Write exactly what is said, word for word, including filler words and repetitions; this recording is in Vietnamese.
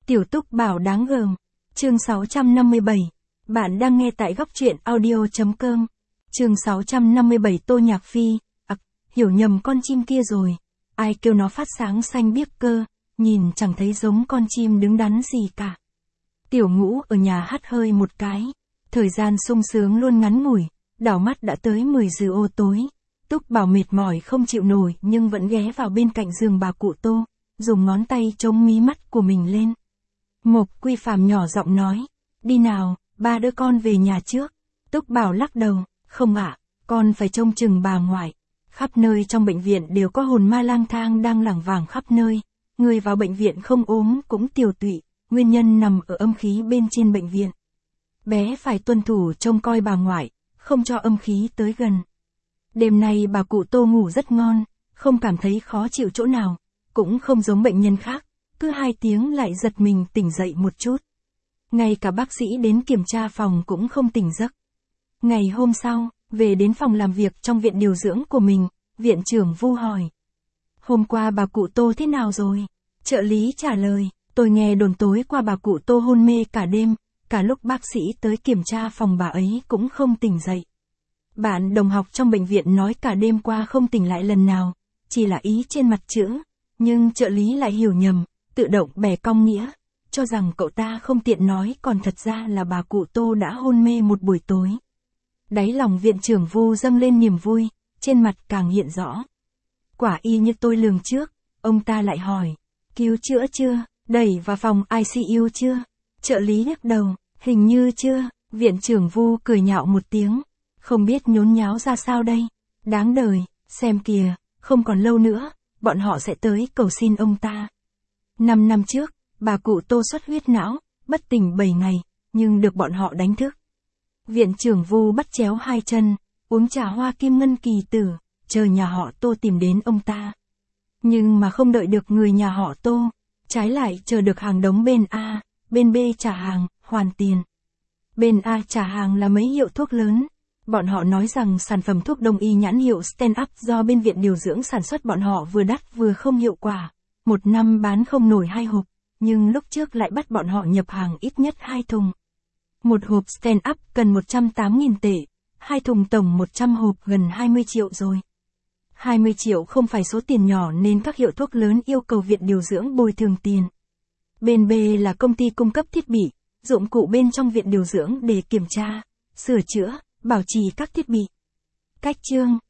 Tiểu Túc Bảo đáng gờm. Chương sáu trăm năm mươi bảy. Bạn đang nghe tại góc truyện audio.com. Chương sáu trăm năm mươi bảy. Tô Nhạc Phi. À, hiểu nhầm con chim kia rồi. Ai kêu nó phát sáng xanh biếc cơ, nhìn chẳng thấy giống con chim đứng đắn gì cả. Tiểu Ngũ ở nhà hắt hơi một cái. Thời gian sung sướng luôn ngắn ngủi, đảo mắt đã tới mười giờ ô tối. Túc Bảo mệt mỏi không chịu nổi nhưng vẫn ghé vào bên cạnh giường bà cụ Tô, dùng ngón tay chống mí mắt của mình lên. Mộc Quy Phàm nhỏ giọng nói, đi nào, ba đứa con về nhà trước. Túc Bảo lắc đầu, không ạ, con phải trông chừng bà ngoại. Khắp nơi trong bệnh viện đều có hồn ma lang thang đang lảng vảng khắp nơi. Người vào bệnh viện không ốm cũng tiều tụy, nguyên nhân nằm ở âm khí bên trên bệnh viện. Bé phải tuân thủ trông coi bà ngoại, không cho âm khí tới gần. Đêm nay bà cụ Tô ngủ rất ngon, không cảm thấy khó chịu chỗ nào, cũng không giống bệnh nhân khác, cứ hai tiếng lại giật mình tỉnh dậy một chút. Ngay cả bác sĩ đến kiểm tra phòng cũng không tỉnh giấc. Ngày hôm sau, về đến phòng làm việc trong viện điều dưỡng của mình, viện trưởng Vu hỏi. Hôm qua bà cụ Tô thế nào rồi? Trợ lý trả lời, tôi nghe đồn tối qua bà cụ Tô hôn mê cả đêm, cả lúc bác sĩ tới kiểm tra phòng bà ấy cũng không tỉnh dậy. Bạn đồng học trong bệnh viện nói cả đêm qua không tỉnh lại lần nào, chỉ là ý trên mặt chữ, nhưng trợ lý lại hiểu nhầm, tự động bẻ cong nghĩa, cho rằng cậu ta không tiện nói còn thật ra là bà cụ Tô đã hôn mê một buổi tối. Đáy lòng viện trưởng Vu dâng lên niềm vui, trên mặt càng hiện rõ. Quả y như tôi lường trước, ông ta lại hỏi, cứu chữa chưa, đẩy vào phòng i xê u chưa? Trợ lý lắc đầu, hình như chưa. Viện trưởng Vu cười nhạo một tiếng, không biết nhốn nháo ra sao đây. Đáng đời, xem kìa, không còn lâu nữa, bọn họ sẽ tới cầu xin ông ta. Năm năm trước, bà cụ Tô xuất huyết não, bất tỉnh bảy ngày, nhưng được bọn họ đánh thức. Viện trưởng Vu bắt chéo hai chân, uống trà hoa kim ngân kỳ tử, chờ nhà họ Tô tìm đến ông ta. Nhưng mà không đợi được người nhà họ Tô, trái lại chờ được hàng đống bên A, bên B trả hàng, hoàn tiền. Bên A trả hàng là mấy hiệu thuốc lớn. Bọn họ nói rằng sản phẩm thuốc đông y nhãn hiệu Stand Up do bên viện điều dưỡng sản xuất bọn họ vừa đắt vừa không hiệu quả. Một năm bán không nổi hai hộp, nhưng lúc trước lại bắt bọn họ nhập hàng ít nhất hai thùng. Một hộp Stand Up cần một trăm tám nghìn tệ, hai thùng tổng một trăm hộp gần hai mươi triệu rồi. hai mươi triệu không phải số tiền nhỏ nên các hiệu thuốc lớn yêu cầu viện điều dưỡng bồi thường tiền. Bên B là công ty cung cấp thiết bị, dụng cụ bên trong viện điều dưỡng để kiểm tra, sửa chữa, bảo trì các thiết bị. Cách chương,